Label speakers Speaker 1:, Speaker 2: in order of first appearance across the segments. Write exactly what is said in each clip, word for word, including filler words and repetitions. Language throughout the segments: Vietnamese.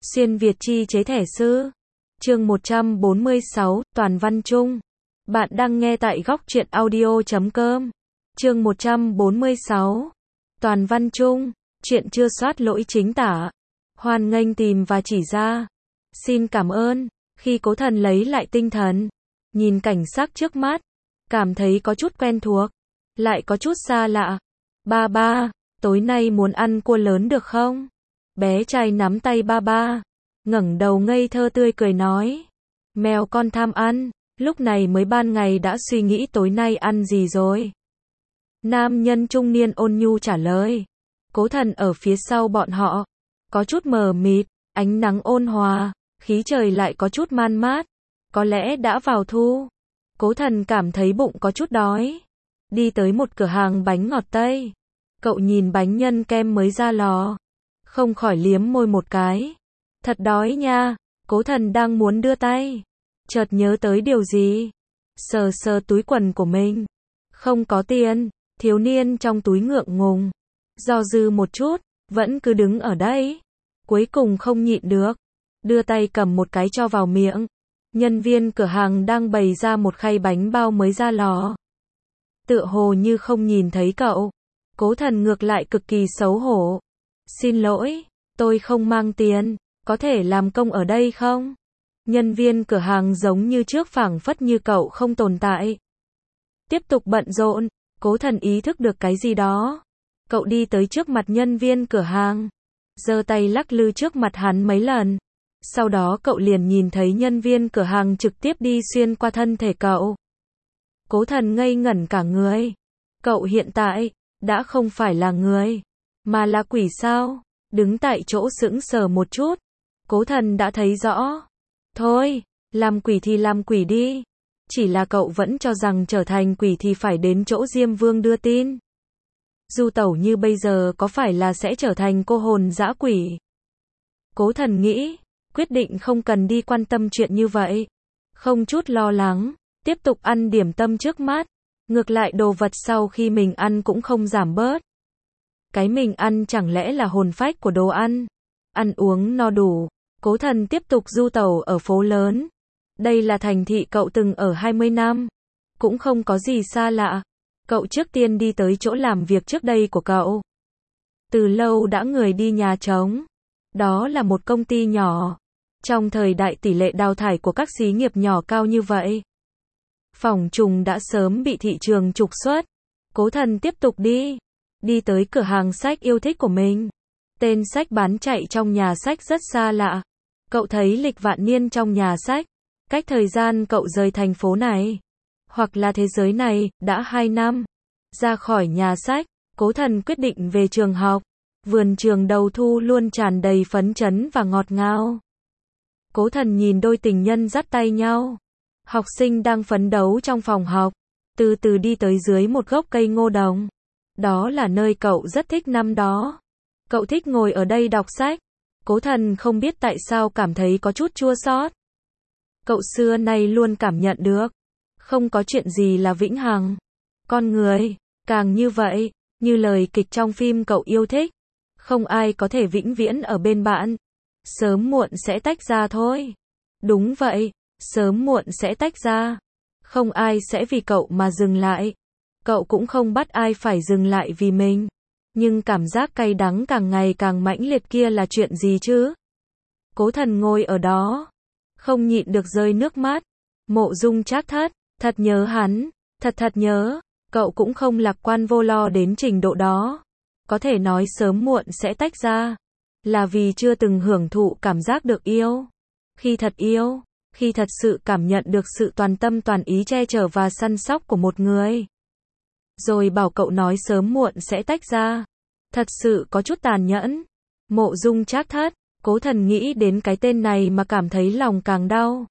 Speaker 1: Xuyên Việt chi chế thẻ sư. Chương một trăm bốn mươi sáu, Toàn văn chung. Bạn đang nghe tại góc truyện audio chấm com. Chương một trăm bốn mươi sáu. Toàn văn chung. Chuyện chưa soát lỗi chính tả. Hoan nghênh tìm và chỉ ra. Xin cảm ơn. Khi Cố Thần lấy lại tinh thần, nhìn cảnh sắc trước mắt, cảm thấy có chút quen thuộc, lại có chút xa lạ. Ba ba, tối nay muốn ăn cua lớn được không? Bé trai nắm tay ba ba, ngẩng đầu ngây thơ tươi cười nói. Mèo con tham ăn, lúc này mới ban ngày đã suy nghĩ tối nay ăn gì rồi. Nam nhân trung niên ôn nhu trả lời. Cố Thần ở phía sau bọn họ, có chút mờ mịt, ánh nắng ôn hòa, khí trời lại có chút man mát, có lẽ đã vào thu. Cố Thần cảm thấy bụng có chút đói, đi tới một cửa hàng bánh ngọt Tây. Cậu nhìn bánh nhân kem mới ra lò, không khỏi liếm môi một cái. Thật đói nha. Cố Thần đang muốn đưa tay, chợt nhớ tới điều gì, sờ sờ túi quần của mình, không có tiền. Thiếu niên trong túi ngượng ngùng, do dự một chút, vẫn cứ đứng ở đây. Cuối cùng không nhịn được, đưa tay cầm một cái cho vào miệng. Nhân viên cửa hàng đang bày ra một khay bánh bao mới ra lò, tựa hồ như không nhìn thấy cậu. Cố Thần ngược lại cực kỳ xấu hổ. Xin lỗi, tôi không mang tiền, có thể làm công ở đây không? Nhân viên cửa hàng giống như trước phảng phất như cậu không tồn tại. Tiếp tục bận rộn. Cố Thần ý thức được cái gì đó. Cậu đi tới trước mặt nhân viên cửa hàng, giơ tay lắc lư trước mặt hắn mấy lần. Sau đó cậu liền nhìn thấy nhân viên cửa hàng trực tiếp đi xuyên qua thân thể cậu. Cố Thần ngây ngẩn cả người. Cậu hiện tại đã không phải là người, mà là quỷ sao? Đứng tại chỗ sững sờ một chút, Cố Thần đã thấy rõ. Thôi, làm quỷ thì làm quỷ đi. Chỉ là cậu vẫn cho rằng trở thành quỷ thì phải đến chỗ Diêm Vương đưa tin. Du tẩu như bây giờ có phải là sẽ trở thành cô hồn dã quỷ? Cố Thần nghĩ, quyết định không cần đi quan tâm chuyện như vậy. Không chút lo lắng, tiếp tục ăn điểm tâm trước mắt. Ngược lại đồ vật sau khi mình ăn cũng không giảm bớt. Cái mình ăn chẳng lẽ là hồn phách của đồ ăn? Ăn uống no đủ, Cố Thần tiếp tục du tẩu ở phố lớn. Đây là thành thị cậu từng ở hai mươi năm, cũng không có gì xa lạ. Cậu trước tiên đi tới chỗ làm việc trước đây của cậu. Từ lâu đã người đi nhà trống. Đó là một công ty nhỏ. Trong thời đại tỷ lệ đào thải của các xí nghiệp nhỏ cao như vậy, phỏng chừng đã sớm bị thị trường trục xuất. Cố Thần tiếp tục đi, đi tới cửa hàng sách yêu thích của mình. Tên sách bán chạy trong nhà sách rất xa lạ. Cậu thấy lịch vạn niên trong nhà sách, cách thời gian cậu rời thành phố này, hoặc là thế giới này, đã hai năm. Ra khỏi nhà sách, Cố Thần quyết định về trường học. Vườn trường đầu thu luôn tràn đầy phấn chấn và ngọt ngào. Cố Thần nhìn đôi tình nhân dắt tay nhau. Học sinh đang phấn đấu trong phòng học, từ từ đi tới dưới một gốc cây ngô đồng. Đó là nơi cậu rất thích năm đó. Cậu thích ngồi ở đây đọc sách. Cố Thần không biết tại sao cảm thấy có chút chua xót. Cậu xưa nay luôn cảm nhận được, không có chuyện gì là vĩnh hằng. Con người, càng như vậy, như lời kịch trong phim cậu yêu thích, không ai có thể vĩnh viễn ở bên bạn. Sớm muộn sẽ tách ra thôi. Đúng vậy, sớm muộn sẽ tách ra. Không ai sẽ vì cậu mà dừng lại. Cậu cũng không bắt ai phải dừng lại vì mình. Nhưng cảm giác cay đắng càng ngày càng mãnh liệt kia là chuyện gì chứ? Cố Thần ngồi ở đó, không nhịn được rơi nước mắt. Mộ Dung Trác Thất, thật nhớ hắn, thật thật nhớ. Cậu cũng không lạc quan vô lo đến trình độ đó. Có thể nói sớm muộn sẽ tách ra, là vì chưa từng hưởng thụ cảm giác được yêu. Khi thật yêu, khi thật sự cảm nhận được sự toàn tâm toàn ý che chở và săn sóc của một người. Rồi bảo cậu nói sớm muộn sẽ tách ra. Thật sự có chút tàn nhẫn. Mộ Dung Trác Thất, Cố Thần nghĩ đến cái tên này mà cảm thấy lòng càng đau.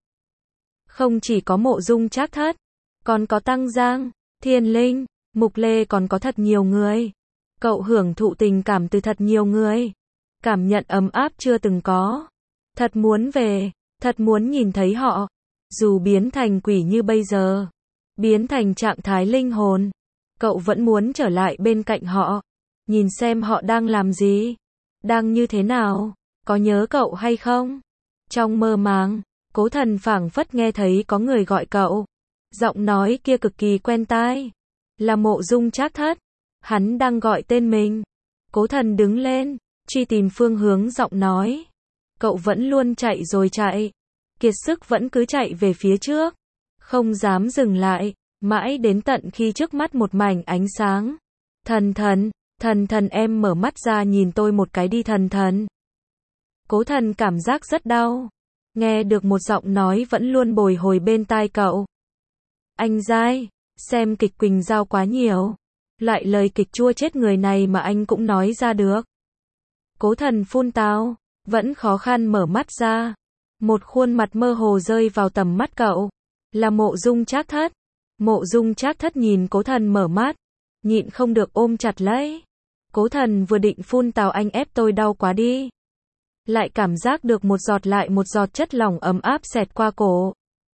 Speaker 1: Không chỉ có Mộ Dung Trác Thất, còn có Tăng Giang, Thiên Linh, Mục Lê, còn có thật nhiều người. Cậu hưởng thụ tình cảm từ thật nhiều người. Cảm nhận ấm áp chưa từng có. Thật muốn về, thật muốn nhìn thấy họ. Dù biến thành quỷ như bây giờ, biến thành trạng thái linh hồn, cậu vẫn muốn trở lại bên cạnh họ. Nhìn xem họ đang làm gì, đang như thế nào. có nhớ cậu hay không? Trong mơ màng, Cố Thần phảng phất nghe thấy có người gọi cậu. Giọng nói kia cực kỳ quen tai. Là Mộ Dung Trác Thất. Hắn đang gọi tên mình. Cố Thần đứng lên, truy tìm phương hướng giọng nói. Cậu vẫn luôn chạy rồi chạy. Kiệt sức vẫn cứ chạy về phía trước. Không dám dừng lại. Mãi đến tận khi trước mắt một mảnh ánh sáng. Thần thần, thần thần em mở mắt ra nhìn tôi một cái đi thần thần. Cố Thần cảm giác rất đau. Nghe được một giọng nói vẫn luôn bồi hồi bên tai cậu. Anh dai, xem kịch Quỳnh Giao quá nhiều. Lại lời kịch chua chết người này mà anh cũng nói ra được. Cố Thần phun tào, vẫn khó khăn mở mắt ra. Một khuôn mặt mơ hồ rơi vào tầm mắt cậu. Là Mộ Dung Trác Thất. Mộ Dung Trác Thất nhìn Cố Thần mở mắt. Nhịn không được ôm chặt lấy. Cố Thần vừa định phun tào anh ép tôi đau quá đi. Lại cảm giác được một giọt lại một giọt chất lỏng ấm áp xẹt qua cổ.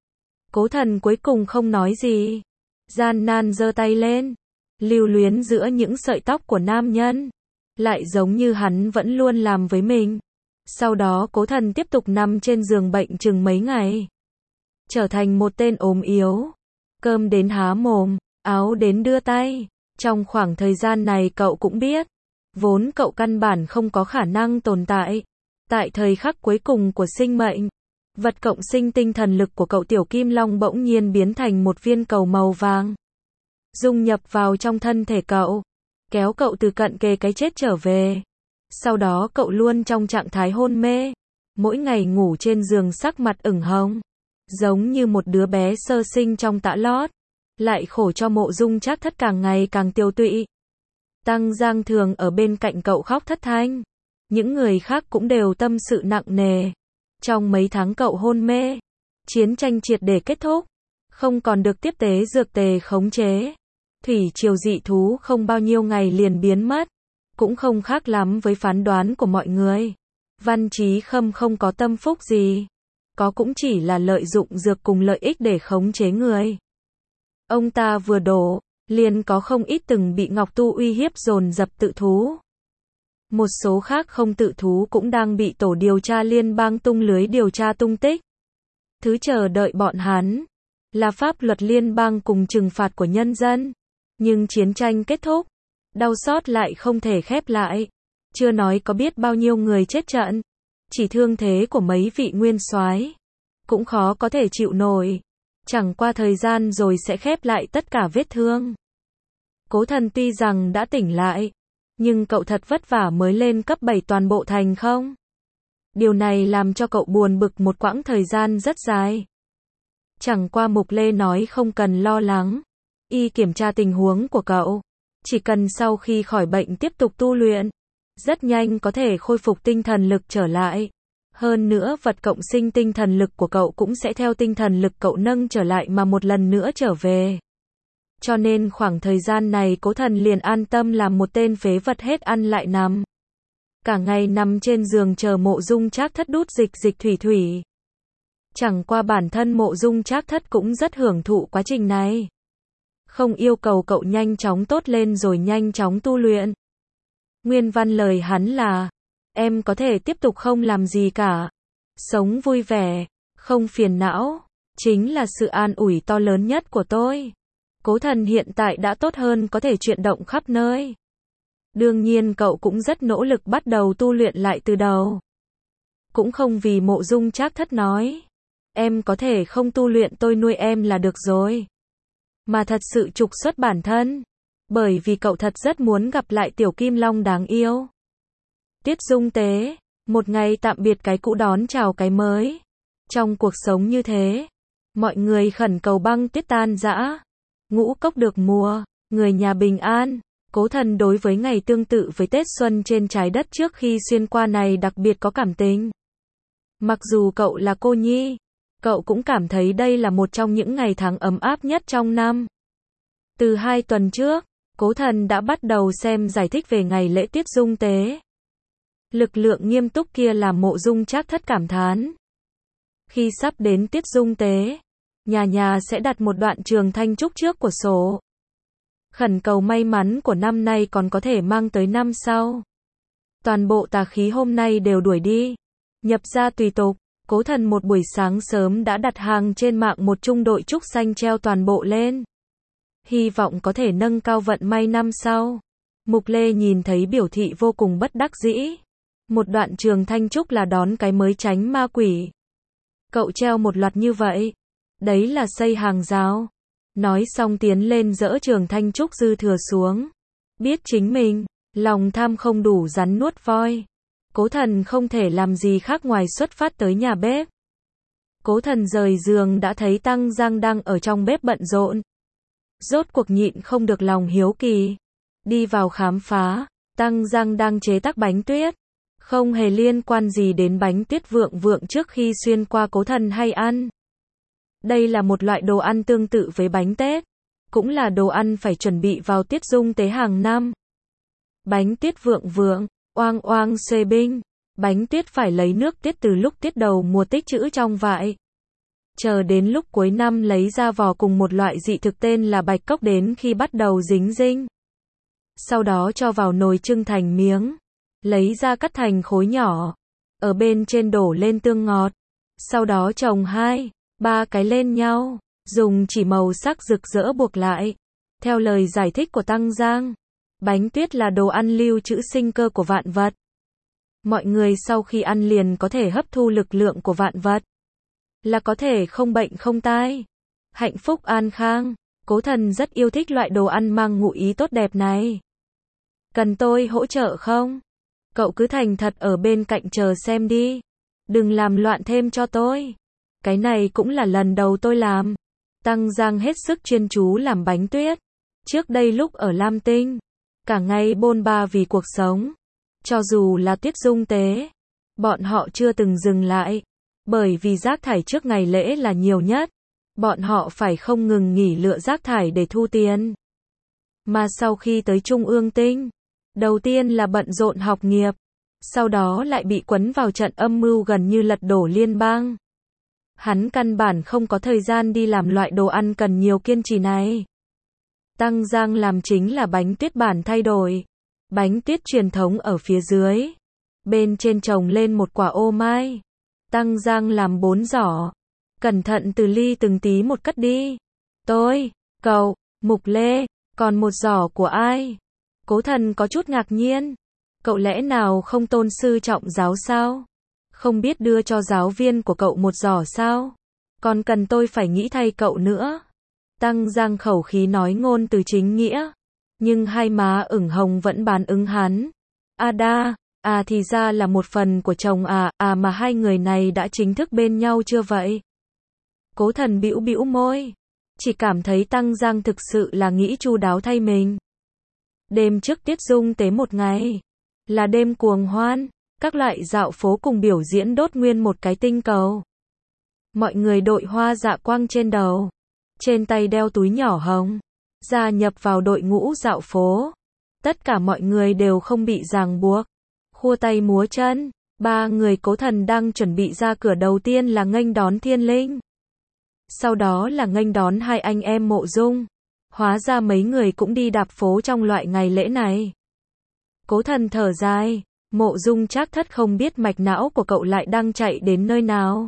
Speaker 1: Cố Thần cuối cùng không nói gì. Gian nan giơ tay lên. Lưu luyến giữa những sợi tóc của nam nhân. Lại giống như hắn vẫn luôn làm với mình. Sau đó Cố Thần tiếp tục nằm trên giường bệnh chừng mấy ngày. Trở thành một tên ốm yếu. Cơm đến há mồm, áo đến đưa tay. Trong khoảng thời gian này cậu cũng biết. Vốn cậu căn bản không có khả năng tồn tại. Tại thời khắc cuối cùng của sinh mệnh. Vật cộng sinh tinh thần lực của cậu Tiểu Kim Long bỗng nhiên biến thành một viên cầu màu vàng. Dung nhập vào trong thân thể cậu. Kéo cậu từ cận kề cái chết trở về. Sau đó cậu luôn trong trạng thái hôn mê. Mỗi ngày ngủ trên giường sắc mặt ửng hồng. Giống như một đứa bé sơ sinh trong tã lót. Lại khổ cho Mộ Dung Trác Thất càng ngày càng tiêu tụy. Tăng Giang thường ở bên cạnh cậu khóc thất thanh. Những người khác cũng đều tâm sự nặng nề. Trong mấy tháng cậu hôn mê. Chiến tranh triệt để kết thúc. Không còn được tiếp tế dược tề khống chế. Thủy triều dị thú không bao nhiêu ngày liền biến mất. Cũng không khác lắm với phán đoán của mọi người. Văn Chí Khâm không có tâm phúc gì. Có cũng chỉ là lợi dụng dược cùng lợi ích để khống chế người. Ông ta vừa đổ, liền có không ít từng bị Ngọc Tu uy hiếp dồn dập tự thú. Một số khác không tự thú cũng đang bị tổ điều tra liên bang tung lưới điều tra tung tích. Thứ chờ đợi bọn hắn là pháp luật liên bang cùng trừng phạt của nhân dân. Nhưng chiến tranh kết thúc, đau xót lại không thể khép lại. Chưa nói có biết bao nhiêu người chết trận. Chỉ thương thế của mấy vị nguyên soái cũng khó có thể chịu nổi. Chẳng qua thời gian rồi sẽ khép lại tất cả vết thương. Cố Thần tuy rằng đã tỉnh lại, nhưng cậu thật vất vả mới lên cấp bảy toàn bộ thành không. Điều này làm cho cậu buồn bực một quãng thời gian rất dài. Chẳng qua Mục Lê nói không cần lo lắng. Y kiểm tra tình huống của cậu. Chỉ cần sau khi khỏi bệnh tiếp tục tu luyện. Rất nhanh có thể khôi phục tinh thần lực trở lại. Hơn nữa vật cộng sinh tinh thần lực của cậu cũng sẽ theo tinh thần lực cậu nâng trở lại mà một lần nữa trở về. Cho nên khoảng thời gian này Cố Thần liền an tâm làm một tên phế vật hết ăn lại nằm. Cả ngày nằm trên giường chờ Mộ Dung Trác Thất đút dịch dịch thủy thủy. Chẳng qua bản thân Mộ Dung Trác Thất cũng rất hưởng thụ quá trình này. Không yêu cầu cậu nhanh chóng tốt lên rồi nhanh chóng tu luyện. Nguyên văn lời hắn là, em có thể tiếp tục không làm gì cả. Sống vui vẻ, không phiền não, chính là sự an ủi to lớn nhất của tôi. Cố Thần hiện tại đã tốt hơn có thể chuyển động khắp nơi. Đương nhiên cậu cũng rất nỗ lực bắt đầu tu luyện lại từ đầu. Cũng không vì Mộ Dung Trác Thất nói, em có thể không tu luyện tôi nuôi em là được rồi. Mà thật sự trục xuất bản thân. Bởi vì cậu thật rất muốn gặp lại Tiểu Kim Long đáng yêu. Tiết Dung Tế, một ngày tạm biệt cái cũ đón chào cái mới. Trong cuộc sống như thế, mọi người khẩn cầu băng tuyết tan rã, ngũ cốc được mùa, người nhà bình an. Cố Thần đối với ngày tương tự với Tết Xuân trên trái đất trước khi xuyên qua này đặc biệt có cảm tình. Mặc dù cậu là cô nhi, cậu cũng cảm thấy đây là một trong những ngày tháng ấm áp nhất trong năm. Từ hai tuần trước, Cố Thần đã bắt đầu xem giải thích về ngày lễ Tiết Dung Tế. Lực lượng nghiêm túc kia làm Mộ Dung Trác Thất cảm thán. Khi sắp đến Tiết Dung Tế, nhà nhà sẽ đặt một đoạn trường thanh trúc trước của sổ. Khẩn cầu may mắn của năm nay còn có thể mang tới năm sau. Toàn bộ tà khí hôm nay đều đuổi đi. Nhập gia tùy tục, Cố Thần một buổi sáng sớm đã đặt hàng trên mạng một chung đội trúc xanh treo toàn bộ lên. Hy vọng có thể nâng cao vận may năm sau. Mục Lê nhìn thấy biểu thị vô cùng bất đắc dĩ. Một đoạn trường thanh trúc là đón cái mới tránh ma quỷ. Cậu treo một loạt như vậy. Đấy là xây hàng rào. Nói xong tiến lên dỡ trường thanh trúc dư thừa xuống. Biết chính mình, lòng tham không đủ rắn nuốt voi. Cố Thần không thể làm gì khác ngoài xuất phát tới nhà bếp. Cố Thần rời giường đã thấy Tăng Giang đang ở trong bếp bận rộn. Rốt cuộc nhịn không được lòng hiếu kỳ. Đi vào khám phá, Tăng Giang đang chế tác bánh tuyết. Không hề liên quan gì đến bánh tuyết vượng vượng trước khi xuyên qua Cố Thần hay ăn. Đây là một loại đồ ăn tương tự với bánh tết. Cũng là đồ ăn phải chuẩn bị vào tiết dung tế hàng năm. Bánh tuyết vượng vượng, oang oang xuê binh. Bánh tuyết phải lấy nước tiết từ lúc tiết đầu mùa tích trữ trong vại. Chờ đến lúc cuối năm lấy ra vỏ cùng một loại dị thực tên là bạch cốc đến khi bắt đầu dính dinh. Sau đó cho vào nồi trưng thành miếng. Lấy ra cắt thành khối nhỏ. Ở bên trên đổ lên tương ngọt. Sau đó trồng hai, ba cái lên nhau. Dùng chỉ màu sắc rực rỡ buộc lại. Theo lời giải thích của Tăng Giang, bánh tuyết là đồ ăn lưu trữ sinh cơ của vạn vật. Mọi người sau khi ăn liền có thể hấp thu lực lượng của vạn vật. Là có thể không bệnh không tai. Hạnh phúc an khang. Cố Thần rất yêu thích loại đồ ăn mang ngụ ý tốt đẹp này. Cần tôi hỗ trợ không? Cậu cứ thành thật ở bên cạnh chờ xem đi. Đừng làm loạn thêm cho tôi. Cái này cũng là lần đầu tôi làm. Tăng Giang hết sức chuyên chú làm bánh tuyết. Trước đây lúc ở Lam Tinh, cả ngày bôn ba vì cuộc sống. Cho dù là tiết dung tế, bọn họ chưa từng dừng lại. Bởi vì rác thải trước ngày lễ là nhiều nhất. Bọn họ phải không ngừng nghỉ lựa rác thải để thu tiền. Mà sau khi tới Trung ương Tinh, đầu tiên là bận rộn học nghiệp. Sau đó lại bị quấn vào trận âm mưu gần như lật đổ liên bang. Hắn căn bản không có thời gian đi làm loại đồ ăn cần nhiều kiên trì này. Tăng Giang làm chính là bánh tuyết bản thay đổi. Bánh tuyết truyền thống ở phía dưới. Bên trên trồng lên một quả ô mai. Tăng Giang làm bốn giỏ. Cẩn thận từ ly từng tí một cất đi. Tôi, cậu, Mục Lê, còn một giỏ của ai? Cố Thần có chút ngạc nhiên. Cậu lẽ nào không tôn sư trọng giáo sao? Không biết đưa cho giáo viên của cậu một giỏ sao? Còn cần tôi phải nghĩ thay cậu nữa. Tăng Giang khẩu khí nói ngôn từ chính nghĩa. Nhưng hai má ửng hồng vẫn bán ứng hắn. À đa, à thì ra là một phần của chồng à, à mà hai người này đã chính thức bên nhau chưa vậy? Cố Thần bĩu bĩu môi. Chỉ cảm thấy Tăng Giang thực sự là nghĩ chu đáo thay mình. Đêm trước tiết dung tế một ngày. Là đêm cuồng hoan. Các loại dạo phố cùng biểu diễn đốt nguyên một cái tinh cầu. Mọi người đội hoa dạ quang trên đầu. Trên tay đeo túi nhỏ hồng. Gia nhập vào đội ngũ dạo phố. Tất cả mọi người đều không bị ràng buộc. Khua tay múa chân. Ba người Cố Thần đang chuẩn bị ra cửa, đầu tiên là nghênh đón Thiên Linh. Sau đó là nghênh đón hai anh em Mộ Dung. Hóa ra mấy người cũng đi đạp phố trong loại ngày lễ này. Cố Thần thở dài. Mộ Dung Trác Thất không biết mạch não của cậu lại đang chạy đến nơi nào.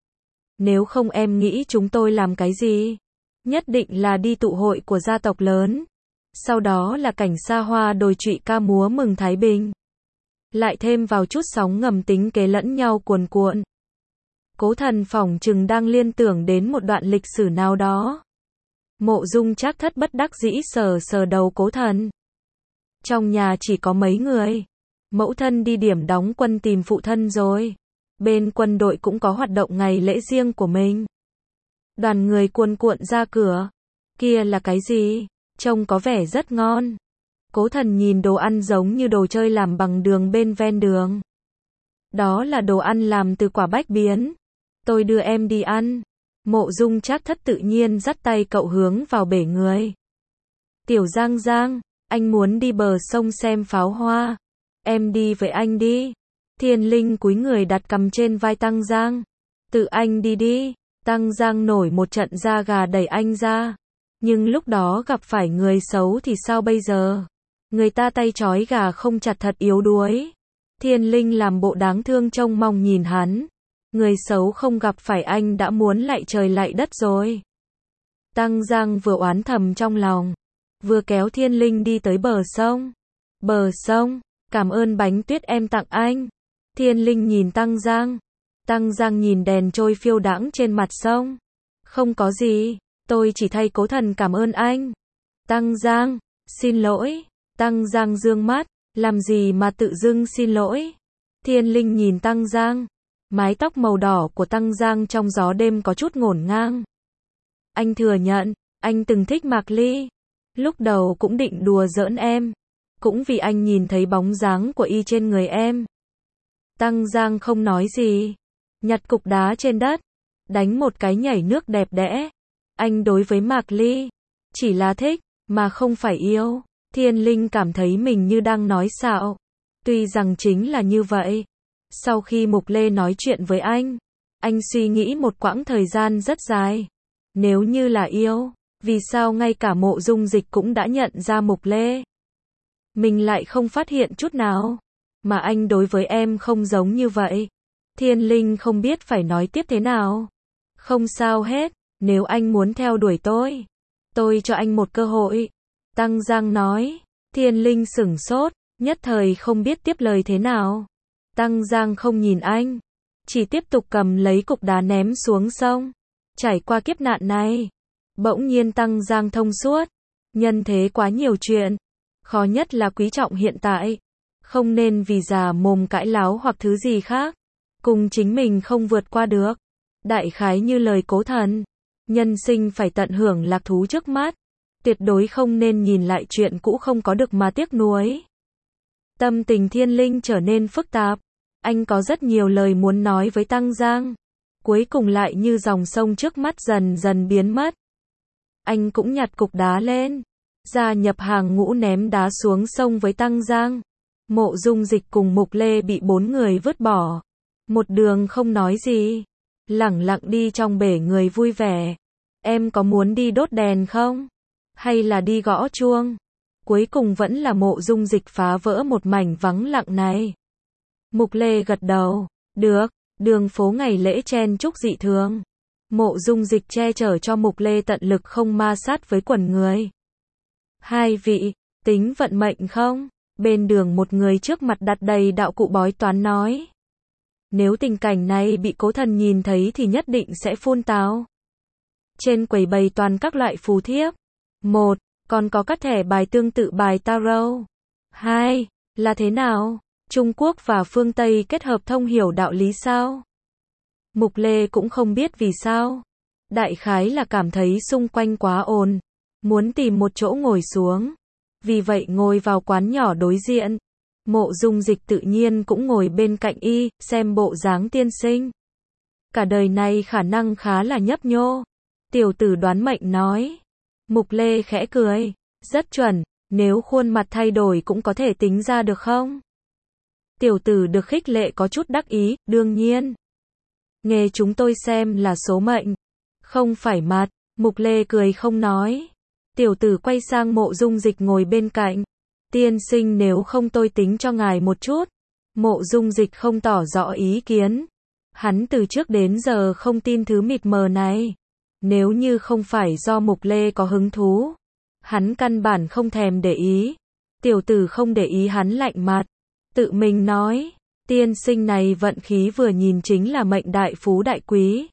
Speaker 1: Nếu không em nghĩ chúng tôi làm cái gì? Nhất định là đi tụ hội của gia tộc lớn. Sau đó là cảnh xa hoa đồi trụy ca múa mừng Thái Bình. Lại thêm vào chút sóng ngầm tính kế lẫn nhau cuồn cuộn. Cố Thần phỏng chừng đang liên tưởng đến một đoạn lịch sử nào đó. Mộ Dung Trác Thất bất đắc dĩ sờ sờ đầu Cố Thần. Trong nhà chỉ có mấy người. Mẫu thân đi điểm đóng quân tìm phụ thân rồi. Bên quân đội cũng có hoạt động ngày lễ riêng của mình. Đoàn người cuồn cuộn ra cửa. Kia là cái gì? Trông có vẻ rất ngon. Cố Thần nhìn đồ ăn giống như đồ chơi làm bằng đường bên ven đường. Đó là đồ ăn làm từ quả bách biến. Tôi đưa em đi ăn. Mộ Dung Trác Thất tự nhiên dắt tay cậu hướng vào bể người. Tiểu Giang Giang, anh muốn đi bờ sông xem pháo hoa. Em đi với anh đi. Thiên Linh cúi người đặt cằm trên vai Tăng Giang. Tự anh đi đi. Tăng Giang nổi một trận da gà đẩy anh ra. Nhưng lúc đó gặp phải người xấu thì sao bây giờ? Người ta tay trói gà không chặt thật yếu đuối. Thiên Linh làm bộ đáng thương trông mong nhìn hắn. Người xấu không gặp phải anh đã muốn lạy trời lạy đất rồi. Tăng Giang vừa oán thầm trong lòng, vừa kéo Thiên Linh đi tới bờ sông. Bờ sông, cảm ơn bánh tuyết em tặng anh. Thiên Linh nhìn Tăng Giang. Tăng Giang nhìn đèn trôi phiêu đãng trên mặt sông. Không có gì, tôi chỉ thay cố thần cảm ơn anh. Tăng Giang, xin lỗi. Tăng Giang dương mắt, làm gì mà tự dưng xin lỗi. Thiên Linh nhìn Tăng Giang. Mái tóc màu đỏ của Tăng Giang trong gió đêm có chút ngổn ngang. Anh thừa nhận, anh từng thích Mạc Ly. Lúc đầu cũng định đùa giỡn em. Cũng vì anh nhìn thấy bóng dáng của y trên người em. Tăng Giang không nói gì. Nhặt cục đá trên đất. Đánh một cái nhảy nước đẹp đẽ. Anh đối với Mạc Ly chỉ là thích, mà không phải yêu. Thiên Linh cảm thấy mình như đang nói xạo. Tuy rằng chính là như vậy. Sau khi Mục Lê nói chuyện với anh, anh suy nghĩ một quãng thời gian rất dài. Nếu như là yêu, vì sao ngay cả Mộ Dung Dịch cũng đã nhận ra Mục Lê? Mình lại không phát hiện chút nào. Mà anh đối với em không giống như vậy. Thiên Linh không biết phải nói tiếp thế nào. Không sao hết, nếu anh muốn theo đuổi tôi, tôi cho anh một cơ hội. Tăng Giang nói. Thiên Linh sửng sốt, nhất thời không biết tiếp lời thế nào. Tăng Giang không nhìn anh, chỉ tiếp tục cầm lấy cục đá ném xuống sông. Trải qua kiếp nạn này, bỗng nhiên Tăng Giang thông suốt. Nhân thế quá nhiều chuyện, khó nhất là quý trọng hiện tại. Không nên vì già mồm cãi láo hoặc thứ gì khác, cùng chính mình không vượt qua được. Đại khái như lời cố thần, nhân sinh phải tận hưởng lạc thú trước mắt. Tuyệt đối không nên nhìn lại chuyện cũ không có được mà tiếc nuối. Tâm tình Thiên Linh trở nên phức tạp. Anh có rất nhiều lời muốn nói với Tăng Giang. Cuối cùng lại như dòng sông trước mắt dần dần biến mất. Anh cũng nhặt cục đá lên, gia nhập hàng ngũ ném đá xuống sông với Tăng Giang. Mộ Dung Dịch cùng Mục Lê bị bốn người vứt bỏ. Một đường không nói gì, lẳng lặng đi trong bể người vui vẻ. Em có muốn đi đốt đèn không? Hay là đi gõ chuông? Cuối cùng vẫn là Mộ Dung Dịch phá vỡ một mảnh vắng lặng này. Mục Lê gật đầu. Được, đường phố ngày lễ chen chúc dị thường. Mộ Dung Dịch che chở cho Mục Lê tận lực không ma sát với quần người. Hai vị, tính vận mệnh không? Bên đường một người trước mặt đặt đầy đạo cụ bói toán nói. Nếu tình cảnh này bị cố thần nhìn thấy thì nhất định sẽ phun táo. Trên quầy bày toàn các loại phù thiếp. Một, còn có các thẻ bài tương tự bài tarot. Hai, là thế nào? Trung Quốc và phương Tây kết hợp thông hiểu đạo lý sao? Mục Lê cũng không biết vì sao. Đại khái là cảm thấy xung quanh quá ồn, muốn tìm một chỗ ngồi xuống. Vì vậy ngồi vào quán nhỏ đối diện. Mộ Dung Dịch tự nhiên cũng ngồi bên cạnh y, xem bộ dáng tiên sinh. Cả đời này khả năng khá là nhấp nhô. Tiểu tử đoán mệnh nói. Mục Lê khẽ cười. Rất chuẩn, nếu khuôn mặt thay đổi cũng có thể tính ra được không? Tiểu tử được khích lệ có chút đắc ý, đương nhiên. Nghề chúng tôi xem là số mệnh, không phải mặt. Mục Lê cười không nói. Tiểu tử quay sang Mộ Dung Dịch ngồi bên cạnh. Tiên sinh nếu không tôi tính cho ngài một chút. Mộ Dung Dịch không tỏ rõ ý kiến. Hắn từ trước đến giờ không tin thứ mịt mờ này. Nếu như không phải do Mục Lê có hứng thú, hắn căn bản không thèm để ý. Tiểu tử không để ý hắn lạnh mặt, tự mình nói, tiên sinh này vận khí vừa nhìn chính là mệnh đại phú đại quý.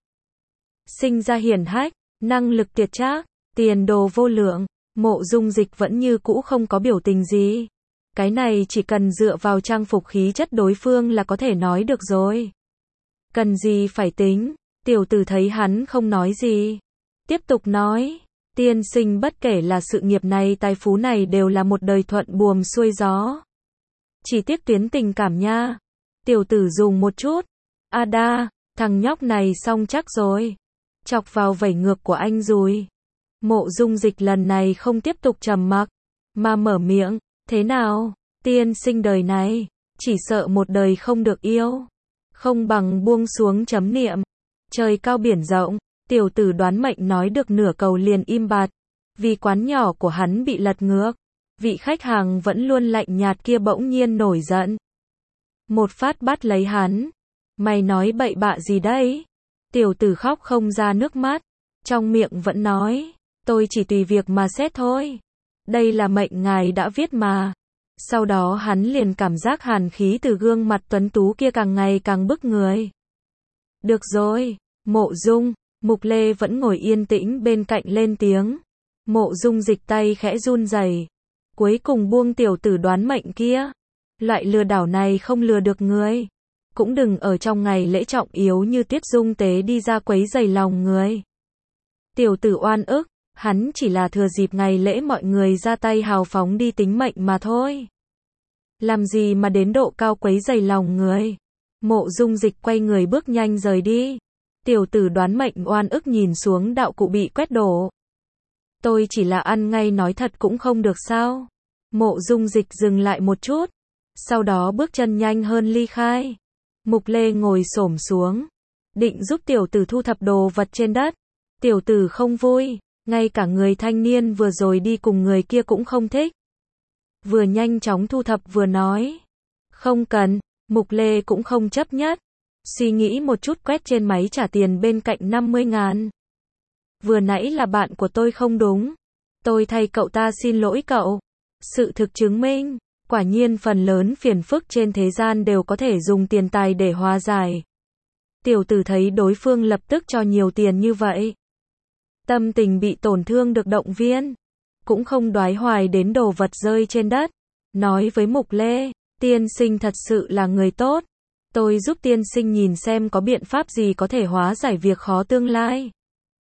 Speaker 1: Sinh ra hiển hách, năng lực tuyệt trác, tiền đồ vô lượng. Mộ Dung Dịch vẫn như cũ không có biểu tình gì. Cái này chỉ cần dựa vào trang phục khí chất đối phương là có thể nói được rồi. Cần gì phải tính. Tiểu tử thấy hắn không nói gì, tiếp tục nói, tiên sinh bất kể là sự nghiệp này tài phú này đều là một đời thuận buồm xuôi gió. Chỉ tiếc tuyến tình cảm nha. Tiểu tử dùng một chút. Ada, thằng nhóc này xong chắc rồi. Chọc vào vảy ngược của anh rồi. Mộ Dung Dịch lần này không tiếp tục trầm mặc, mà mở miệng, thế nào, tiên sinh đời này, chỉ sợ một đời không được yêu. Không bằng buông xuống chấm niệm. Trời cao biển rộng, tiểu tử đoán mệnh nói được nửa câu liền im bặt. Vì quán nhỏ của hắn bị lật ngược. Vị khách hàng vẫn luôn lạnh nhạt kia bỗng nhiên nổi giận. một phát bắt lấy hắn. Mày nói bậy bạ gì đấy? Tiểu tử khóc không ra nước mắt, trong miệng vẫn nói, tôi chỉ tùy việc mà xét thôi. Đây là mệnh ngài đã viết mà. Sau đó hắn liền cảm giác hàn khí từ gương mặt tuấn tú kia càng ngày càng bức người. Được rồi, Mộ Dung, Mục Lê vẫn ngồi yên tĩnh bên cạnh lên tiếng. Mộ Dung Dịch tay khẽ run rẩy, cuối cùng buông tiểu tử đoán mệnh kia. Loại lừa đảo này không lừa được người. Cũng đừng ở trong ngày lễ trọng yếu như Tiết Dung Tế đi ra quấy rầy lòng người. Tiểu tử oan ức, hắn chỉ là thừa dịp ngày lễ mọi người ra tay hào phóng đi tính mệnh mà thôi. Làm gì mà đến độ cao quấy rầy lòng người. Mộ Dung Dịch quay người bước nhanh rời đi. Tiểu tử đoán mệnh oan ức nhìn xuống đạo cụ bị quét đổ. Tôi chỉ là ăn ngay nói thật cũng không được sao? Mộ Dung Dịch dừng lại một chút, sau đó bước chân nhanh hơn ly khai. Mục Lê ngồi xổm xuống, định giúp tiểu tử thu thập đồ vật trên đất. Tiểu tử không vui, ngay cả người thanh niên vừa rồi đi cùng người kia cũng không thích. Vừa nhanh chóng thu thập vừa nói, không cần. Mục Lê cũng không chấp nhất, suy nghĩ một chút quét trên máy trả tiền bên cạnh năm mươi ngàn. Vừa nãy là bạn của tôi không đúng, tôi thay cậu ta xin lỗi cậu. Sự thực chứng minh, quả nhiên phần lớn phiền phức trên thế gian đều có thể dùng tiền tài để hóa giải. Tiểu tử thấy đối phương lập tức cho nhiều tiền như vậy, tâm tình bị tổn thương được động viên, cũng không đoái hoài đến đồ vật rơi trên đất, nói với Mục Lê, tiên sinh thật sự là người tốt, tôi giúp tiên sinh nhìn xem có biện pháp gì có thể hóa giải việc khó tương lai.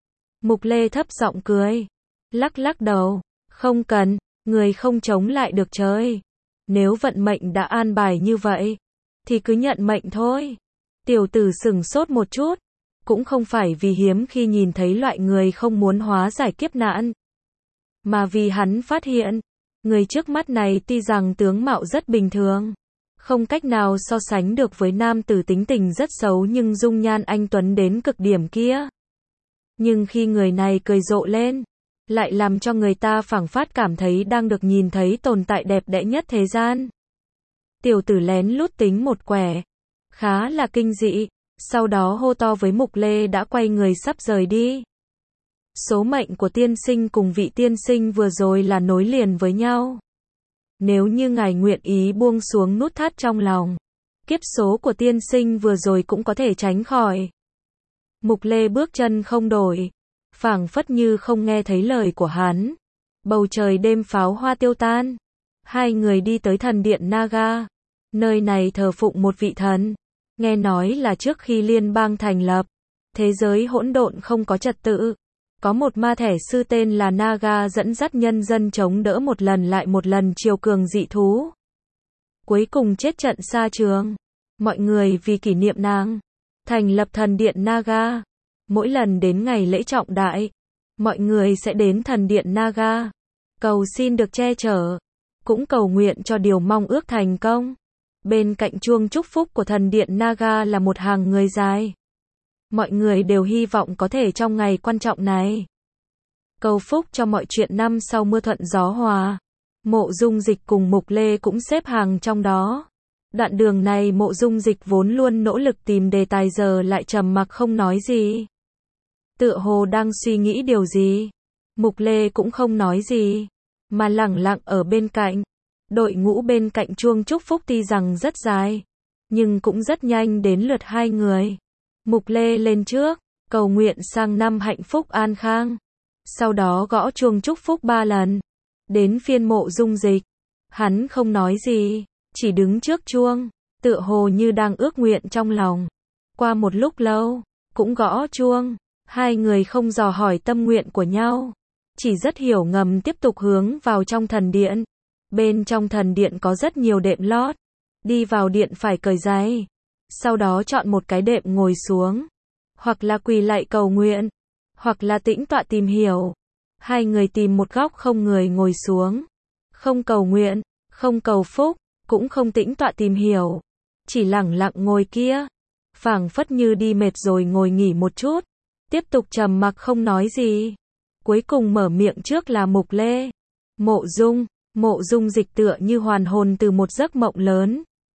Speaker 1: Mục Lê thấp giọng cười, lắc lắc đầu, không cần, người không chống lại được trời. Nếu vận mệnh đã an bài như vậy, thì cứ nhận mệnh thôi. Tiểu tử sửng sốt một chút, cũng không phải vì hiếm khi nhìn thấy loại người không muốn hóa giải kiếp nạn, mà vì hắn phát hiện, người trước mắt này tuy rằng tướng mạo rất bình thường, không cách nào so sánh được với nam tử tính tình rất xấu nhưng dung nhan anh tuấn đến cực điểm kia. Nhưng khi người này cười rộ lên, lại làm cho người ta phảng phất cảm thấy đang được nhìn thấy tồn tại đẹp đẽ nhất thế gian. Tiểu tử lén lút tính một quẻ, khá là kinh dị, sau đó hô to với Mục Lê đã quay người sắp rời đi. Số mệnh của tiên sinh cùng vị tiên sinh vừa rồi là nối liền với nhau. Nếu như ngài nguyện ý buông xuống nút thắt trong lòng, kiếp số của tiên sinh vừa rồi cũng có thể tránh khỏi. Mục Lê bước chân không đổi, phảng phất như không nghe thấy lời của hắn. Bầu trời đêm pháo hoa tiêu tan. Hai người đi tới thần điện Naga. Nơi này thờ phụng một vị thần. Nghe nói là trước khi liên bang thành lập, thế giới hỗn độn không có trật tự. Có một ma thể sư tên là Naga dẫn dắt nhân dân chống đỡ một lần lại một lần triều cường dị thú. Cuối cùng chết trận xa trường. Mọi người vì kỷ niệm nàng, thành lập thần điện Naga. Mỗi lần đến ngày lễ trọng đại, mọi người sẽ đến thần điện Naga, cầu xin được che chở, cũng cầu nguyện cho điều mong ước thành công. Bên cạnh chuông chúc phúc của thần điện Naga là một hàng người dài. Mọi người đều hy vọng có thể trong ngày quan trọng này, cầu phúc cho mọi chuyện năm sau mưa thuận gió hòa. Mộ Dung Dịch cùng Mục Lê cũng xếp hàng trong đó. Đoạn đường này Mộ Dung Dịch vốn luôn nỗ lực tìm đề tài giờ lại trầm mặc không nói gì. Tựa hồ đang suy nghĩ điều gì. Mục Lê cũng không nói gì, mà lẳng lặng ở bên cạnh. Đội ngũ bên cạnh chuông chúc phúc tuy rằng rất dài, nhưng cũng rất nhanh đến lượt hai người. Mục Lê lên trước, cầu nguyện sang năm hạnh phúc an khang. Sau đó gõ chuông chúc phúc ba lần. Đến phiên Mộ Dung Dịch, hắn không nói gì, chỉ đứng trước chuông, tựa hồ như đang ước nguyện trong lòng. Qua một lúc lâu, cũng gõ chuông. Hai người không dò hỏi tâm nguyện của nhau, chỉ rất hiểu ngầm tiếp tục hướng vào trong thần điện. Bên trong thần điện có rất nhiều đệm lót. Đi vào điện phải cởi giày, sau đó chọn một cái đệm ngồi xuống, hoặc là quỳ lạy cầu nguyện, hoặc là tĩnh tọa tìm hiểu. Hai người tìm một góc không người ngồi xuống, không cầu nguyện, không cầu phúc, cũng không tĩnh tọa tìm hiểu, chỉ lẳng lặng ngồi kia, phảng phất như đi mệt rồi ngồi nghỉ một chút, tiếp tục trầm mặc không nói gì. Cuối cùng mở miệng trước là Mục Lê. Mộ Dung, Mộ Dung Dịch tựa như hoàn hồn từ một giấc mộng lớn.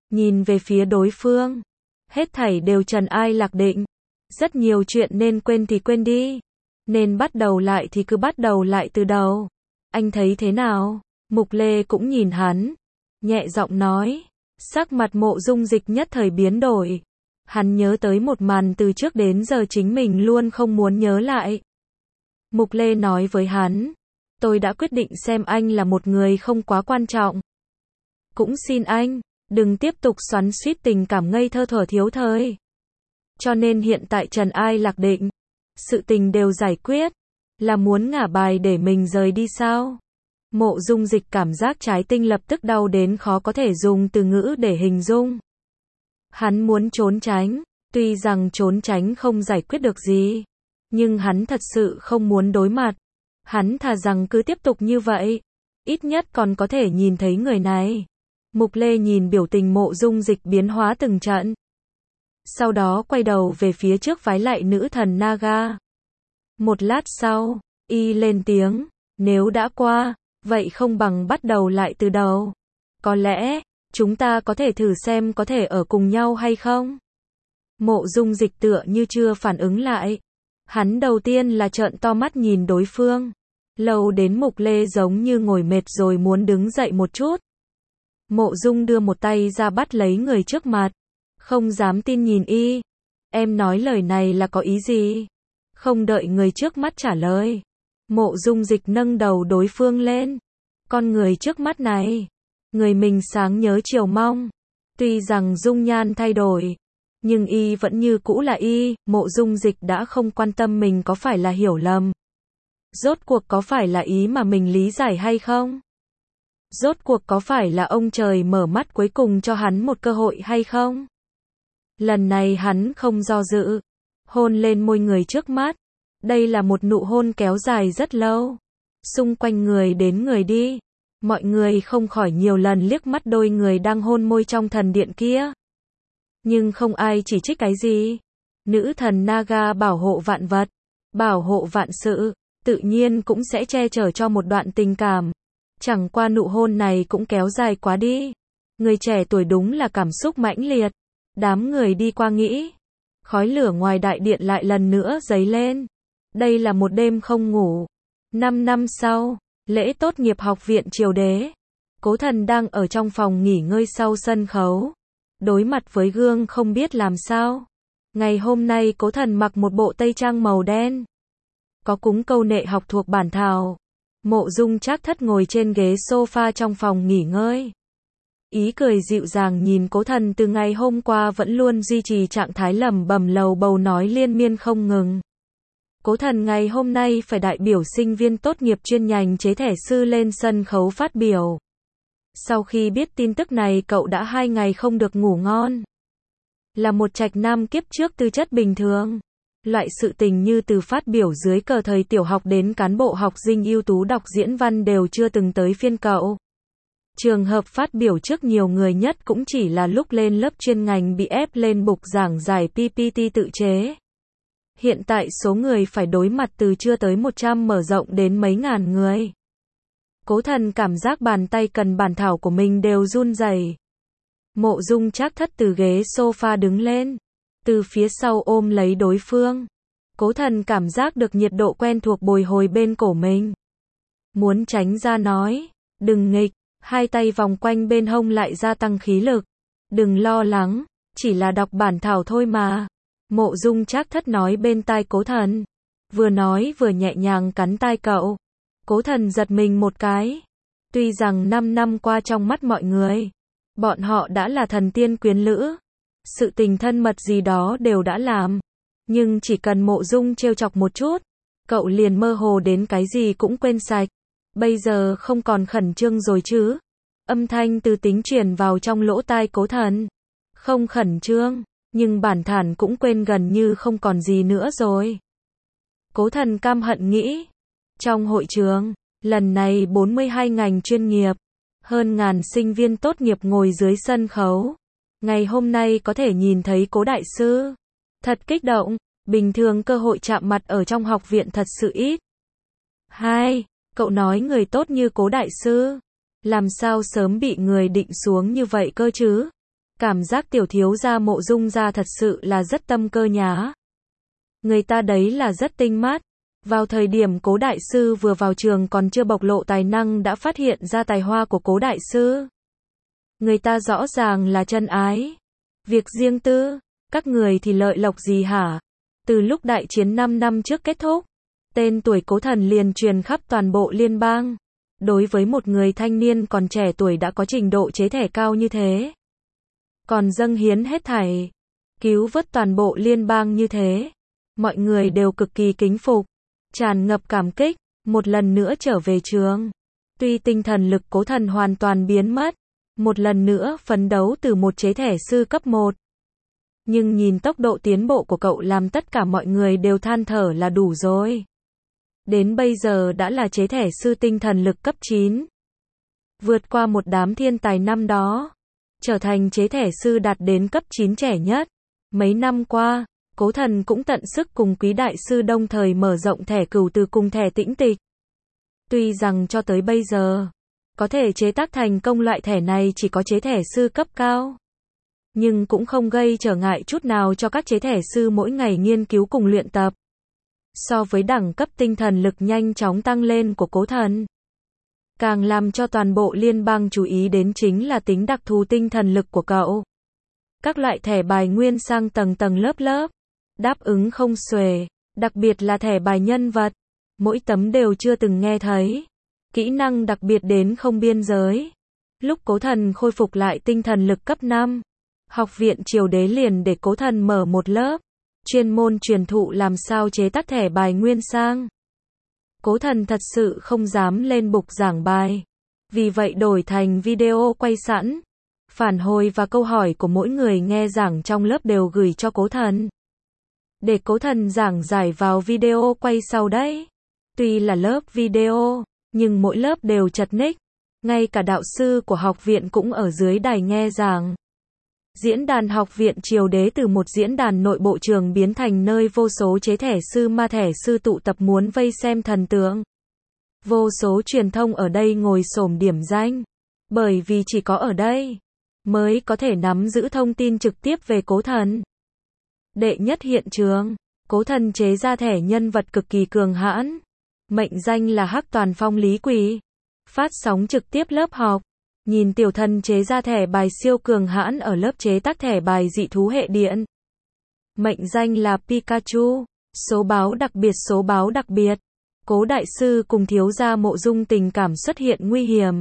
Speaker 1: nhìn về phía đối phương. Hết thảy đều trần ai lạc định. Rất nhiều chuyện nên quên thì quên đi. Nên bắt đầu lại thì cứ bắt đầu lại từ đầu. Anh thấy thế nào? Mục Lê cũng nhìn hắn. Nhẹ giọng nói. Sắc mặt Mộ Dung Dịch nhất thời biến đổi. Hắn nhớ tới một màn từ trước đến giờ chính mình luôn không muốn nhớ lại. Mục Lê nói với hắn. Tôi đã quyết định xem anh là một người không quá quan trọng. Cũng xin anh, đừng tiếp tục xoắn xuýt tình cảm ngây thơ thuở thiếu thời. Cho nên hiện tại trần ai lạc định. Sự tình đều giải quyết. Là muốn ngả bài để mình rời đi sao? Mộ Dung Dịch cảm giác trái tim lập tức đau đến khó có thể dùng từ ngữ để hình dung. Hắn muốn trốn tránh, tuy rằng trốn tránh không giải quyết được gì, nhưng hắn thật sự không muốn đối mặt. Hắn thà rằng cứ tiếp tục như vậy, ít nhất còn có thể nhìn thấy người này. Mục Lê nhìn biểu tình Mộ Dung Dịch biến hóa từng trận. Sau đó quay đầu về phía trước vái lạy nữ thần Naga. Một lát sau, y lên tiếng, nếu đã qua, vậy không bằng bắt đầu lại từ đầu. Có lẽ, chúng ta có thể thử xem có thể ở cùng nhau hay không? Mộ Dung Dịch tựa như chưa phản ứng lại. Hắn đầu tiên là trợn to mắt nhìn đối phương. Lâu đến Mục Lê giống như ngồi mệt rồi muốn đứng dậy một chút. Mộ Dung đưa một tay ra bắt lấy người trước mặt. Không dám tin nhìn y. Em nói lời này là có ý gì? Không đợi người trước mắt trả lời. Mộ Dung Dịch nâng đầu đối phương lên. Con người trước mắt này. Người mình sáng nhớ chiều mong. Tuy rằng dung nhan thay đổi. Nhưng y vẫn như cũ là y. Mộ Dung Dịch đã không quan tâm mình có phải là hiểu lầm. Rốt cuộc có phải là ý mà mình lý giải hay không? Rốt cuộc có phải là ông trời mở mắt cuối cùng cho hắn một cơ hội hay không? Lần này hắn không do dự. Hôn lên môi người trước mắt. Đây là một nụ hôn kéo dài rất lâu. Xung quanh người đến người đi. Mọi người không khỏi nhiều lần liếc mắt đôi người đang hôn môi trong thần điện kia. Nhưng không ai chỉ trích cái gì. Nữ thần Naga bảo hộ vạn vật, bảo hộ vạn sự, tự nhiên cũng sẽ che chở cho một đoạn tình cảm. Chẳng qua nụ hôn này cũng kéo dài quá đi. Người trẻ tuổi đúng là cảm xúc mãnh liệt. Đám người đi qua nghĩ. Khói lửa ngoài đại điện lại lần nữa dấy lên. Đây là một đêm không ngủ. Năm năm sau, lễ tốt nghiệp học viện Triều Đế. Cố Thần đang ở trong phòng nghỉ ngơi sau sân khấu. Đối mặt với gương không biết làm sao. Ngày hôm nay Cố Thần mặc một bộ tây trang màu đen. Có cúng câu nệ học thuộc bản thảo. Mộ Dung Trác Thất ngồi trên ghế sofa trong phòng nghỉ ngơi. Ý cười dịu dàng nhìn Cố Thần từ ngày hôm qua vẫn luôn duy trì trạng thái lẩm bẩm lầu bầu nói liên miên không ngừng. Cố Thần ngày hôm nay phải đại biểu sinh viên tốt nghiệp chuyên ngành chế thẻ sư lên sân khấu phát biểu. Sau khi biết tin tức này cậu đã hai ngày không được ngủ ngon. Là một trạch nam kiếp trước tư chất bình thường. Loại sự tình như từ phát biểu dưới cờ thời tiểu học đến cán bộ học dinh ưu tú đọc diễn văn đều chưa từng tới phiên cậu. Trường hợp phát biểu trước nhiều người nhất cũng chỉ là lúc lên lớp chuyên ngành bị ép lên bục giảng giải pê pê tê tự chế. Hiện tại số người phải đối mặt từ chưa tới một trăm mở rộng đến mấy ngàn người. Cố Thần cảm giác bàn tay cần bản thảo của mình đều run rẩy. Mộ Dung Trác Thất từ ghế sofa đứng lên, từ phía sau ôm lấy đối phương. Cố Thần cảm giác được nhiệt độ quen thuộc bồi hồi bên cổ mình. Muốn tránh ra nói, đừng nghịch, hai tay vòng quanh bên hông lại gia tăng khí lực. Đừng lo lắng, chỉ là đọc bản thảo thôi mà. Mộ Dung Trác Thất nói bên tai Cố Thần. Vừa nói vừa nhẹ nhàng cắn tai cậu. Cố Thần giật mình một cái. Tuy rằng năm năm qua trong mắt mọi người, bọn họ đã là thần tiên quyến lữ. Sự tình thân mật gì đó đều đã làm. Nhưng chỉ cần Mộ Dung trêu chọc một chút, cậu liền mơ hồ đến cái gì cũng quên sạch. Bây giờ không còn khẩn trương rồi chứ? Âm thanh từ tính truyền vào trong lỗ tai Cố Thần. Không khẩn trương, nhưng bản thản cũng quên gần như không còn gì nữa rồi. Cố Thần cam hận nghĩ. Trong hội trường, lần này bốn mươi hai ngành chuyên nghiệp, hơn ngàn sinh viên tốt nghiệp ngồi dưới sân khấu. Ngày hôm nay có thể nhìn thấy Cố đại sư. Thật kích động, bình thường cơ hội chạm mặt ở trong học viện thật sự ít. Hai, cậu nói người tốt như Cố đại sư, làm sao sớm bị người định xuống như vậy cơ chứ? Cảm giác tiểu thiếu gia Mộ Dung gia thật sự là rất tâm cơ nhá. Người ta đấy là rất tinh mắt. Vào thời điểm Cố đại sư vừa vào trường còn chưa bộc lộ tài năng đã phát hiện ra tài hoa của Cố đại sư. Người ta rõ ràng là chân ái. Việc riêng tư, các người thì lợi lộc gì hả? Từ lúc đại chiến năm năm trước kết thúc, tên tuổi Cố Thần liền truyền khắp toàn bộ liên bang. Đối với một người thanh niên còn trẻ tuổi đã có trình độ chế thẻ cao như thế, còn dâng hiến hết thảy, cứu vớt toàn bộ liên bang như thế, mọi người đều cực kỳ kính phục, tràn ngập cảm kích, một lần nữa trở về trường. Tuy tinh thần lực Cố Thần hoàn toàn biến mất, một lần nữa phấn đấu từ một chế thẻ sư cấp một. Nhưng nhìn tốc độ tiến bộ của cậu làm tất cả mọi người đều than thở là đủ rồi. Đến bây giờ đã là chế thẻ sư tinh thần lực cấp chín. Vượt qua một đám thiên tài năm đó. Trở thành chế thẻ sư đạt đến cấp chín trẻ nhất. Mấy năm qua, Cố Thần cũng tận sức cùng Quý đại sư đồng thời mở rộng thẻ cửu từ cùng thẻ tĩnh tịch. Tuy rằng cho tới bây giờ, có thể chế tác thành công loại thẻ này chỉ có chế thẻ sư cấp cao. Nhưng cũng không gây trở ngại chút nào cho các chế thẻ sư mỗi ngày nghiên cứu cùng luyện tập. So với đẳng cấp tinh thần lực nhanh chóng tăng lên của Cố Thần, càng làm cho toàn bộ liên bang chú ý đến chính là tính đặc thù tinh thần lực của cậu. Các loại thẻ bài nguyên sang tầng tầng lớp lớp, đáp ứng không xuể, đặc biệt là thẻ bài nhân vật, mỗi tấm đều chưa từng nghe thấy. Kỹ năng đặc biệt đến không biên giới. Lúc Cố Thần khôi phục lại tinh thần lực cấp năm, Học viện Triều Đế liền để Cố Thần mở một lớp chuyên môn truyền thụ làm sao chế tác thẻ bài nguyên sang. Cố Thần thật sự không dám lên bục giảng bài, vì vậy đổi thành video quay sẵn. Phản hồi và câu hỏi của mỗi người nghe giảng trong lớp đều gửi cho Cố Thần, để Cố Thần giảng giải vào video quay sau đấy. Tuy là lớp video, nhưng mỗi lớp đều chật ních, ngay cả đạo sư của học viện cũng ở dưới đài nghe giảng. Diễn đàn Học viện Triều Đế từ một diễn đàn nội bộ trường biến thành nơi vô số chế thẻ sư ma thẻ sư tụ tập muốn vây xem thần tượng. Vô số truyền thông ở đây ngồi xổm điểm danh, bởi vì chỉ có ở đây mới có thể nắm giữ thông tin trực tiếp về Cố Thần. Đệ nhất hiện trường, Cố Thần chế ra thẻ nhân vật cực kỳ cường hãn, mệnh danh là Hắc Toàn Phong Lý Quỷ. Phát sóng trực tiếp lớp học. Nhìn tiểu thần chế ra thẻ bài siêu cường hãn ở lớp chế tác thẻ bài dị thú hệ điện. Mệnh danh là Pikachu. Số báo đặc biệt số báo đặc biệt. Cố đại sư cùng thiếu gia Mộ Dung tình cảm xuất hiện nguy hiểm.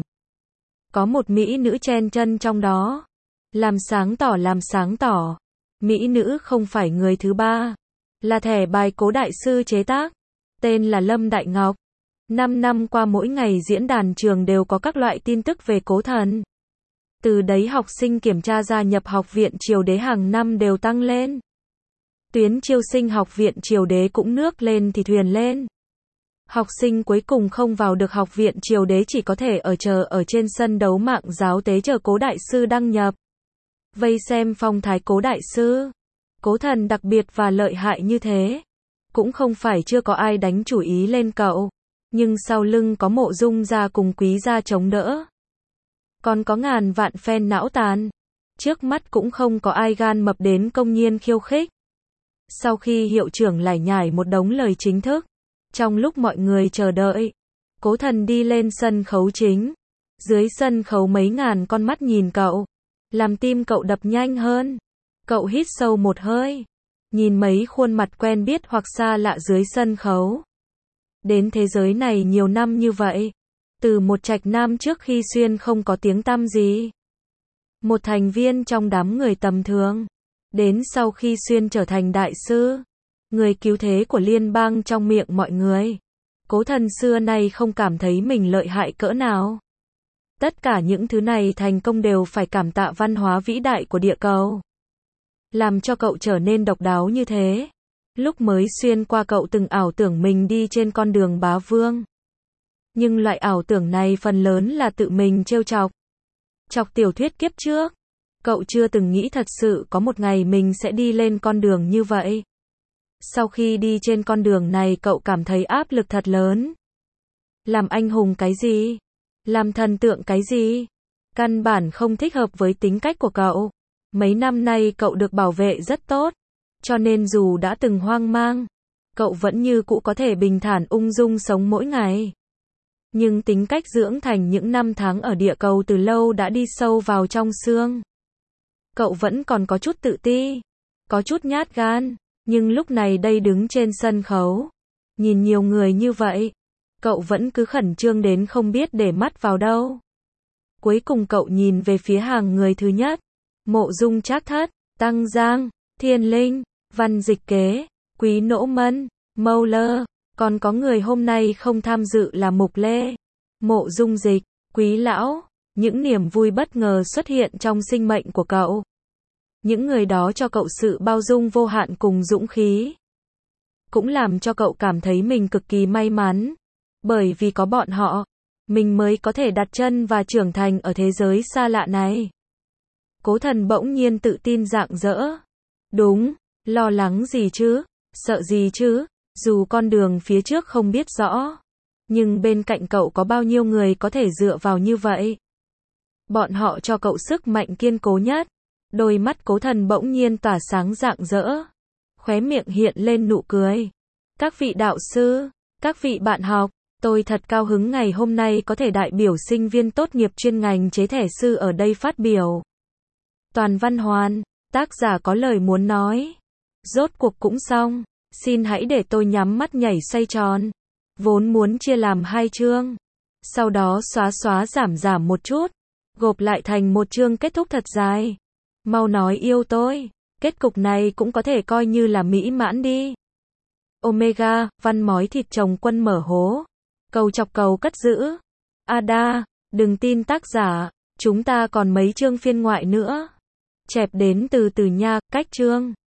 Speaker 1: Có một mỹ nữ chen chân trong đó. Làm sáng tỏ làm sáng tỏ. Mỹ nữ không phải người thứ ba. Là thẻ bài Cố đại sư chế tác. Tên là Lâm Đại Ngọc. Năm năm qua mỗi ngày diễn đàn trường đều có các loại tin tức về Cố Thần. Từ đấy học sinh kiểm tra gia nhập Học viện Triều Đế hàng năm đều tăng lên. Tuyến chiêu sinh Học viện Triều Đế cũng nước lên thì thuyền lên. Học sinh cuối cùng không vào được Học viện Triều Đế chỉ có thể ở chờ ở trên sân đấu mạng giáo tế chờ Cố đại sư đăng nhập. Vây xem phong thái Cố đại sư. Cố Thần đặc biệt và lợi hại như thế. Cũng không phải chưa có ai đánh chủ ý lên cậu. Nhưng sau lưng có Mộ Dung gia cùng Quý gia chống đỡ. Còn có ngàn vạn fan não tàn. Trước mắt cũng không có ai gan mập đến công nhiên khiêu khích. Sau khi hiệu trưởng lải nhải một đống lời chính thức, trong lúc mọi người chờ đợi, Cố Thần đi lên sân khấu chính. Dưới sân khấu mấy ngàn con mắt nhìn cậu, làm tim cậu đập nhanh hơn. Cậu hít sâu một hơi, nhìn mấy khuôn mặt quen biết hoặc xa lạ dưới sân khấu. Đến thế giới này nhiều năm như vậy, từ một trạch nam trước khi xuyên không có tiếng tăm gì, một thành viên trong đám người tầm thường, đến sau khi xuyên trở thành đại sư, người cứu thế của liên bang trong miệng mọi người. Cố Thần xưa nay không cảm thấy mình lợi hại cỡ nào. Tất cả những thứ này thành công đều phải cảm tạ văn hóa vĩ đại của địa cầu, làm cho cậu trở nên độc đáo như thế. Lúc mới xuyên qua cậu từng ảo tưởng mình đi trên con đường bá vương. Nhưng loại ảo tưởng này phần lớn là tự mình trêu chọc. Chọc tiểu thuyết kiếp trước. Cậu chưa từng nghĩ thật sự có một ngày mình sẽ đi lên con đường như vậy. Sau khi đi trên con đường này cậu cảm thấy áp lực thật lớn. Làm anh hùng cái gì? Làm thần tượng cái gì? Căn bản không thích hợp với tính cách của cậu. Mấy năm nay cậu được bảo vệ rất tốt, cho nên dù đã từng hoang mang, cậu vẫn như cũ có thể bình thản ung dung sống mỗi ngày. Nhưng tính cách dưỡng thành những năm tháng ở địa cầu từ lâu đã đi sâu vào trong xương. Cậu vẫn còn có chút tự ti, có chút nhát gan, nhưng lúc này đây đứng trên sân khấu, nhìn nhiều người như vậy, cậu vẫn cứ khẩn trương đến không biết để mắt vào đâu. Cuối cùng cậu nhìn về phía hàng người thứ nhất, Mộ Dung Trác Thất, Tăng Giang, Thiên Linh, Văn Dịch Kế, Quý Nỗ Mân, Mâu Lơ, còn có người hôm nay không tham dự là Mục Lê, Mộ Dung Dịch, Quý Lão. Những niềm vui bất ngờ xuất hiện trong sinh mệnh của cậu. Những người đó cho cậu sự bao dung vô hạn cùng dũng khí. Cũng làm cho cậu cảm thấy mình cực kỳ may mắn. Bởi vì có bọn họ, mình mới có thể đặt chân và trưởng thành ở thế giới xa lạ này. Cố Thần bỗng nhiên tự tin rạng rỡ. Đúng, lo lắng gì chứ, sợ gì chứ, dù con đường phía trước không biết rõ. Nhưng bên cạnh cậu có bao nhiêu người có thể dựa vào như vậy. Bọn họ cho cậu sức mạnh kiên cố nhất. Đôi mắt Cố Thần bỗng nhiên tỏa sáng rạng rỡ. Khóe miệng hiện lên nụ cười. Các vị đạo sư, các vị bạn học, tôi thật cao hứng ngày hôm nay có thể đại biểu sinh viên tốt nghiệp chuyên ngành chế thẻ sư ở đây phát biểu. Toàn Văn Hoàn, tác giả có lời muốn nói. Rốt cuộc cũng xong, xin hãy để tôi nhắm mắt nhảy xoay tròn. Vốn muốn chia làm hai chương, sau đó xóa xóa giảm giảm một chút, gộp lại thành một chương kết thúc thật dài. Mau nói yêu tôi, kết cục này cũng có thể coi như là mỹ mãn đi. Omega, văn mói thịt chồng quân mở hố. Cầu chọc cầu cất giữ. Ada, đừng tin tác giả, chúng ta còn mấy chương phiên ngoại nữa. Chẹp đến từ từ nha, cách chương.